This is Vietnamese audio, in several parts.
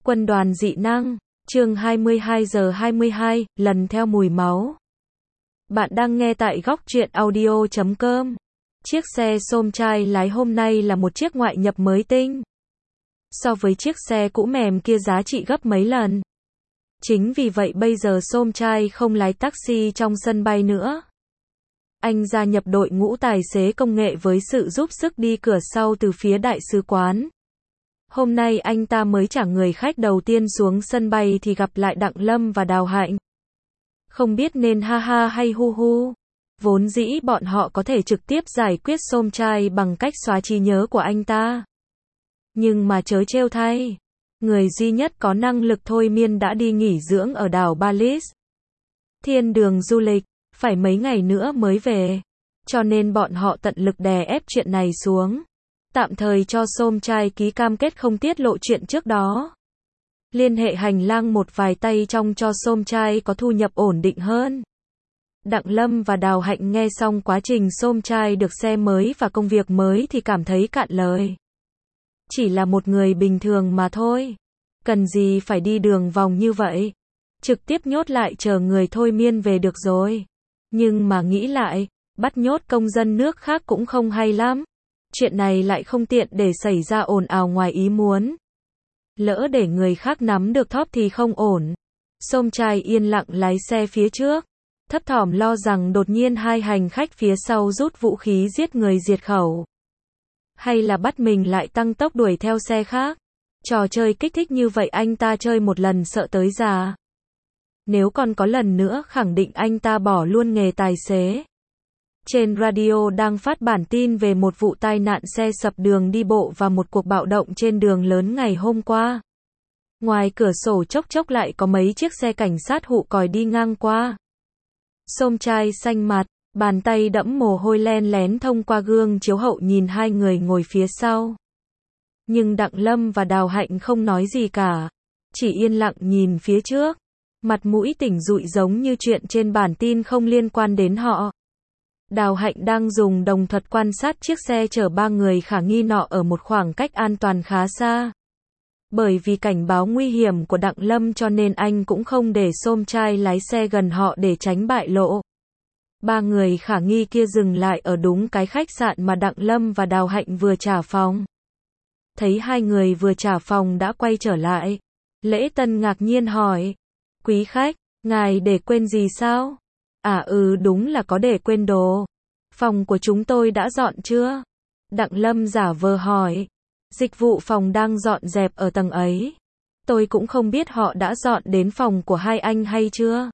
Quân đoàn dị năng, chương 22 giờ 22, lần theo mùi máu. Bạn đang nghe tại góc truyện audio.com. Chiếc xe xôm trai lái hôm nay là một chiếc ngoại nhập mới tinh. So với chiếc xe cũ mềm kia giá trị gấp mấy lần. Chính vì vậy bây giờ xôm trai không lái taxi trong sân bay nữa. Anh gia nhập đội ngũ tài xế công nghệ với sự giúp sức đi cửa sau từ phía đại sứ quán. Hôm nay anh ta mới trả người khách đầu tiên xuống sân bay thì gặp lại Đặng Lâm và Đào Hạnh. Không biết nên ha ha hay hu hu. Vốn dĩ bọn họ có thể trực tiếp giải quyết xôm trai bằng cách xóa trí nhớ của anh ta. Nhưng mà trớ trêu thay. Người duy nhất có năng lực thôi miên đã đi nghỉ dưỡng ở đảo Balis. Thiên đường du lịch, phải mấy ngày nữa mới về. Cho nên bọn họ tận lực đè ép chuyện này xuống. Tạm thời cho xôm trai ký cam kết không tiết lộ chuyện trước đó. Liên hệ hành lang một vài tay trong cho xôm trai có thu nhập ổn định hơn. Đặng Lâm và Đào Hạnh nghe xong quá trình xôm trai được xe mới và công việc mới thì cảm thấy cạn lời. Chỉ là một người bình thường mà thôi. Cần gì phải đi đường vòng như vậy. Trực tiếp nhốt lại chờ người thôi miên về được rồi. Nhưng mà nghĩ lại, bắt nhốt công dân nước khác cũng không hay lắm. Chuyện này lại không tiện để xảy ra ồn ào ngoài ý muốn. Lỡ để người khác nắm được thóp thì không ổn. Xôm trai yên lặng lái xe phía trước. Thấp thỏm lo rằng đột nhiên hai hành khách phía sau rút vũ khí giết người diệt khẩu. Hay là bắt mình lại tăng tốc đuổi theo xe khác. Trò chơi kích thích như vậy anh ta chơi một lần sợ tới già. Nếu còn có lần nữa khẳng định anh ta bỏ luôn nghề tài xế. Trên radio đang phát bản tin về một vụ tai nạn xe sập đường đi bộ và một cuộc bạo động trên đường lớn ngày hôm qua. Ngoài cửa sổ chốc chốc lại có mấy chiếc xe cảnh sát hụ còi đi ngang qua. Xôm trai xanh mặt, bàn tay đẫm mồ hôi len lén thông qua gương chiếu hậu nhìn hai người ngồi phía sau. Nhưng Đặng Lâm và Đào Hạnh không nói gì cả. Chỉ yên lặng nhìn phía trước. Mặt mũi tỉnh rụi giống như chuyện trên bản tin không liên quan đến họ. Đào Hạnh đang dùng đồng thuật quan sát chiếc xe chở ba người khả nghi nọ ở một khoảng cách an toàn khá xa. Bởi vì cảnh báo nguy hiểm của Đặng Lâm cho nên anh cũng không để xôm trai lái xe gần họ để tránh bại lộ. Ba người khả nghi kia dừng lại ở đúng cái khách sạn mà Đặng Lâm và Đào Hạnh vừa trả phòng. Thấy hai người vừa trả phòng đã quay trở lại. Lễ Tân ngạc nhiên hỏi. Quý khách, ngài để quên gì sao? Đúng là có để quên đồ. Phòng của chúng tôi đã dọn chưa? Đặng Lâm giả vờ hỏi. Dịch vụ phòng đang dọn dẹp ở tầng ấy. Tôi cũng không biết họ đã dọn đến phòng của hai anh hay chưa.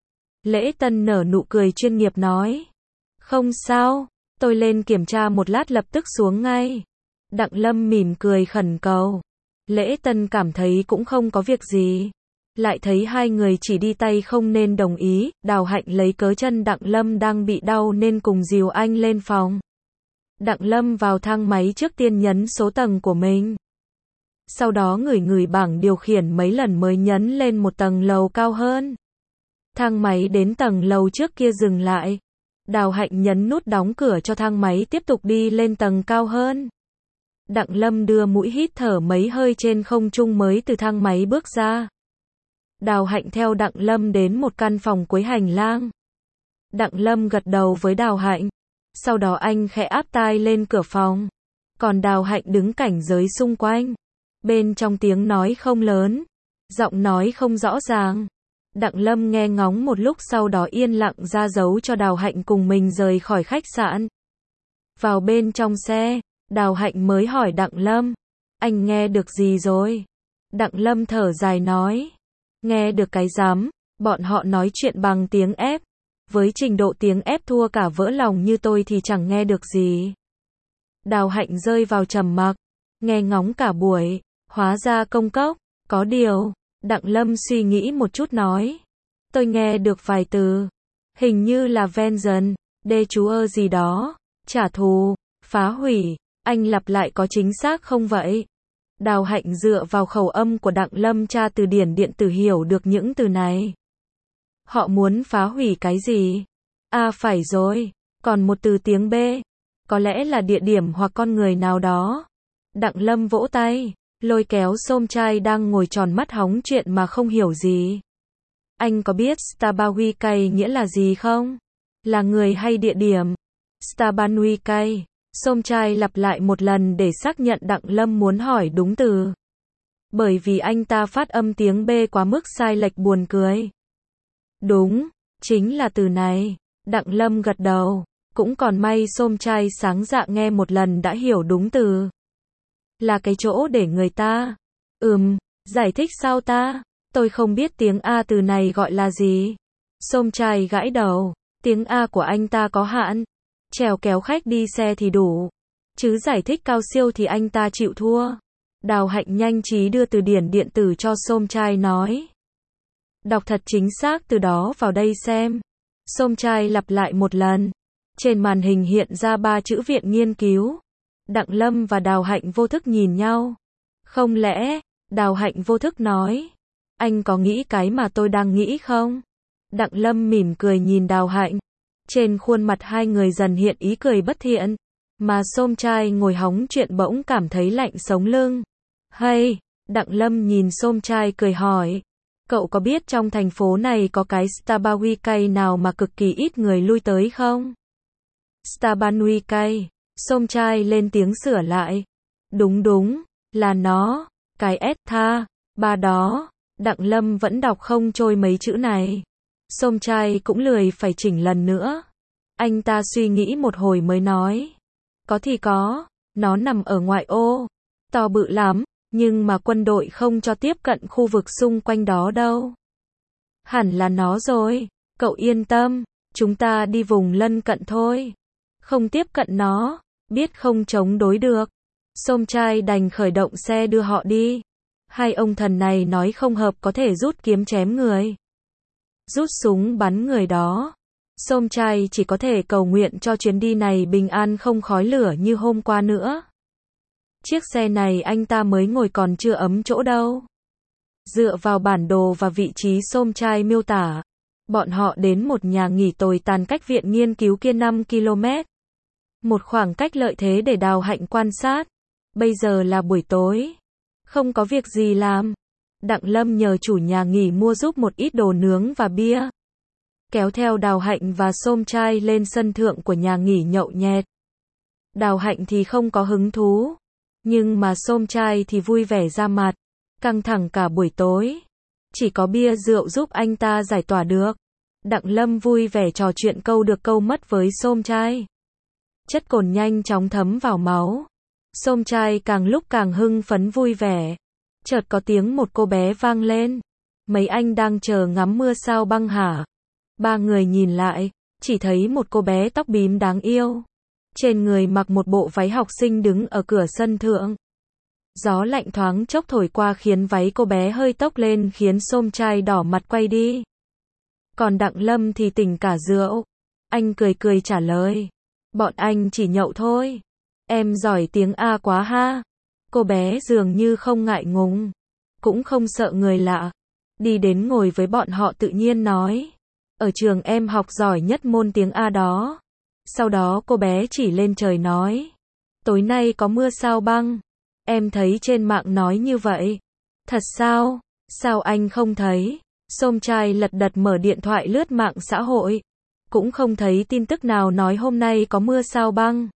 Lễ Tân nở nụ cười chuyên nghiệp nói. Không sao, tôi lên kiểm tra một lát lập tức xuống ngay. Đặng Lâm mỉm cười khẩn cầu. Lễ Tân cảm thấy cũng không có việc gì. Lại thấy hai người chỉ đi tay không nên đồng ý. Đào Hạnh lấy cớ chân Đặng Lâm đang bị đau nên cùng dìu anh lên phòng. Đặng Lâm vào thang máy trước tiên nhấn số tầng của mình. Sau đó ngửi bảng điều khiển mấy lần mới nhấn lên một tầng lầu cao hơn. Thang máy đến tầng lầu trước kia dừng lại. Đào Hạnh nhấn nút đóng cửa cho thang máy tiếp tục đi lên tầng cao hơn. Đặng Lâm đưa mũi hít thở mấy hơi trên không trung mới từ thang máy bước ra. Đào Hạnh theo Đặng Lâm đến một căn phòng cuối hành lang. Đặng Lâm gật đầu với Đào Hạnh. Sau đó anh khẽ áp tai lên cửa phòng. Còn Đào Hạnh đứng cảnh giới xung quanh. Bên trong tiếng nói không lớn. Giọng nói không rõ ràng. Đặng Lâm nghe ngóng một lúc sau đó yên lặng ra dấu cho Đào Hạnh cùng mình rời khỏi khách sạn. Vào bên trong xe, Đào Hạnh mới hỏi Đặng Lâm. Anh nghe được gì rồi? Đặng Lâm thở dài nói. Nghe được cái rắm, bọn họ nói chuyện bằng tiếng ép. Với trình độ tiếng ép thua cả vỡ lòng như tôi thì chẳng nghe được gì. Đào Hạnh rơi vào trầm mặc. Nghe ngóng cả buổi, hóa ra công cốc. Có điều, Đặng Lâm suy nghĩ một chút nói. Tôi nghe được vài từ. Hình như là vengeance, đê chúa gì đó. Trả thù, phá hủy. Anh lặp lại có chính xác không vậy? Đào Hạnh dựa vào khẩu âm của Đặng Lâm tra từ điển điện tử hiểu được những từ này. Họ muốn phá hủy cái gì? Phải rồi. Còn một từ tiếng B. Có lẽ là địa điểm hoặc con người nào đó. Đặng Lâm vỗ tay. lôi kéo Xôm Trai đang ngồi tròn mắt hóng chuyện mà không hiểu gì. Anh có biết Stabawikai nghĩa là gì không? Là người hay địa điểm? Stabanuikai. Xôm Trai lặp lại một lần để xác nhận Đặng Lâm muốn hỏi đúng từ. Bởi vì anh ta phát âm tiếng B quá mức sai lệch buồn cười. Đúng, chính là từ này. Đặng Lâm gật đầu. Cũng còn may Xôm Trai sáng dạ nghe một lần đã hiểu đúng từ. Là cái chỗ để người ta. Giải thích sao ta? Tôi không biết tiếng A từ này gọi là gì. Xôm Trai gãi đầu. Tiếng A của anh ta có hạn. Chèo kéo khách đi xe thì đủ. Chứ giải thích cao siêu thì anh ta chịu thua. Đào Hạnh nhanh trí đưa từ điển điện tử cho Xôm Trai nói. Đọc thật chính xác từ đó vào đây xem. Xôm Trai lặp lại một lần. Trên màn hình hiện ra 3 chữ Viện Nghiên cứu. Đặng Lâm và Đào Hạnh vô thức nhìn nhau. Không lẽ, Đào Hạnh vô thức nói. Anh có nghĩ cái mà tôi đang nghĩ không? Đặng Lâm mỉm cười nhìn Đào Hạnh. Trên khuôn mặt hai người dần hiện ý cười bất thiện. Mà Xôm Trai ngồi hóng chuyện bỗng cảm thấy lạnh sống lưng. Hay, Đặng Lâm nhìn Xôm Trai cười hỏi. Cậu có biết trong thành phố này có cái Stabawikai nào mà cực kỳ ít người lui tới không? Stabanuikai. Xôm Trai lên tiếng sửa lại. Đúng, là nó. Cái S tha, ba đó. Đặng Lâm vẫn đọc không trôi mấy chữ này. Xôm Trai cũng lười phải chỉnh lần nữa. Anh ta suy nghĩ một hồi mới nói. Có thì có, nó nằm ở ngoại ô. To bự lắm, nhưng mà quân đội không cho tiếp cận khu vực xung quanh đó đâu. Hẳn là nó rồi, cậu yên tâm, chúng ta đi vùng lân cận thôi. Không tiếp cận nó, biết không chống đối được. Xôm Trai đành khởi động xe đưa họ đi. Hai ông thần này nói không hợp có thể rút kiếm chém người. Rút súng bắn người đó. Xôm Trai chỉ có thể cầu nguyện cho chuyến đi này bình an không khói lửa như hôm qua nữa. Chiếc xe này anh ta mới ngồi còn chưa ấm chỗ đâu. Dựa vào bản đồ và vị trí Xôm Trai miêu tả, bọn họ đến một nhà nghỉ tồi tàn cách Viện Nghiên cứu kia 5 km. Một khoảng cách lợi thế để Đào Hạnh quan sát. Bây giờ là buổi tối. Không có việc gì làm. Đặng Lâm nhờ chủ nhà nghỉ mua giúp một ít đồ nướng và bia. Kéo theo Đào Hạnh và Xôm Trai lên sân thượng của nhà nghỉ nhậu nhẹt. Đào Hạnh thì không có hứng thú. Nhưng mà Xôm Trai thì vui vẻ ra mặt. Căng thẳng cả buổi tối. Chỉ có bia rượu giúp anh ta giải tỏa được. Đặng Lâm vui vẻ trò chuyện câu được câu mất với Xôm Trai. Chất cồn nhanh chóng thấm vào máu. Xôm Trai càng lúc càng hưng phấn vui vẻ. Chợt có tiếng một cô bé vang lên. Mấy anh đang chờ ngắm mưa sao băng hả? Ba người nhìn lại, chỉ thấy một cô bé tóc bím đáng yêu. Trên người mặc một bộ váy học sinh đứng ở cửa sân thượng. Gió lạnh thoáng chốc thổi qua khiến váy cô bé hơi tốc lên khiến Xôm Trai đỏ mặt quay đi. Còn Đặng Lâm thì tỉnh cả rượu. Anh cười cười trả lời. Bọn anh chỉ nhậu thôi. Em giỏi tiếng A quá ha. Cô bé dường như không ngại ngùng. Cũng không sợ người lạ. Đi đến ngồi với bọn họ tự nhiên nói. Ở trường em học giỏi nhất môn tiếng A đó. Sau đó cô bé chỉ lên trời nói. Tối nay có mưa sao băng. Em thấy trên mạng nói như vậy. Thật sao? Sao anh không thấy? Xôm Trai lật đật mở điện thoại lướt mạng xã hội. Cũng không thấy tin tức nào nói hôm nay có mưa sao băng.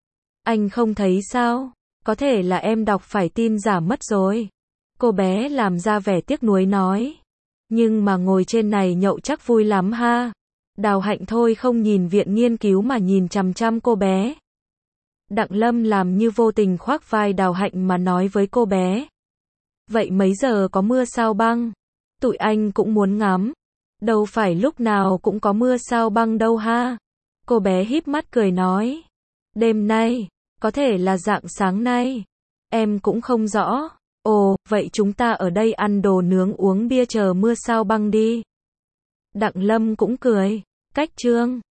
Anh không thấy sao? Có thể là em đọc phải tin giả mất rồi. Cô bé làm ra vẻ tiếc nuối nói. Nhưng mà ngồi trên này nhậu chắc vui lắm ha. Đào Hạnh thôi không nhìn Viện Nghiên cứu mà nhìn chằm chằm cô bé. Đặng Lâm làm như vô tình khoác vai Đào Hạnh mà nói với cô bé. Vậy mấy giờ có mưa sao băng? Tụi anh cũng muốn ngắm. Đâu phải lúc nào cũng có mưa sao băng đâu ha. Cô bé híp mắt cười nói. Đêm nay, có thể là rạng sáng nay. Em cũng không rõ. Ồ, vậy chúng ta ở đây ăn đồ nướng uống bia chờ mưa sao băng đi. Đặng Lâm cũng cười. Cách chương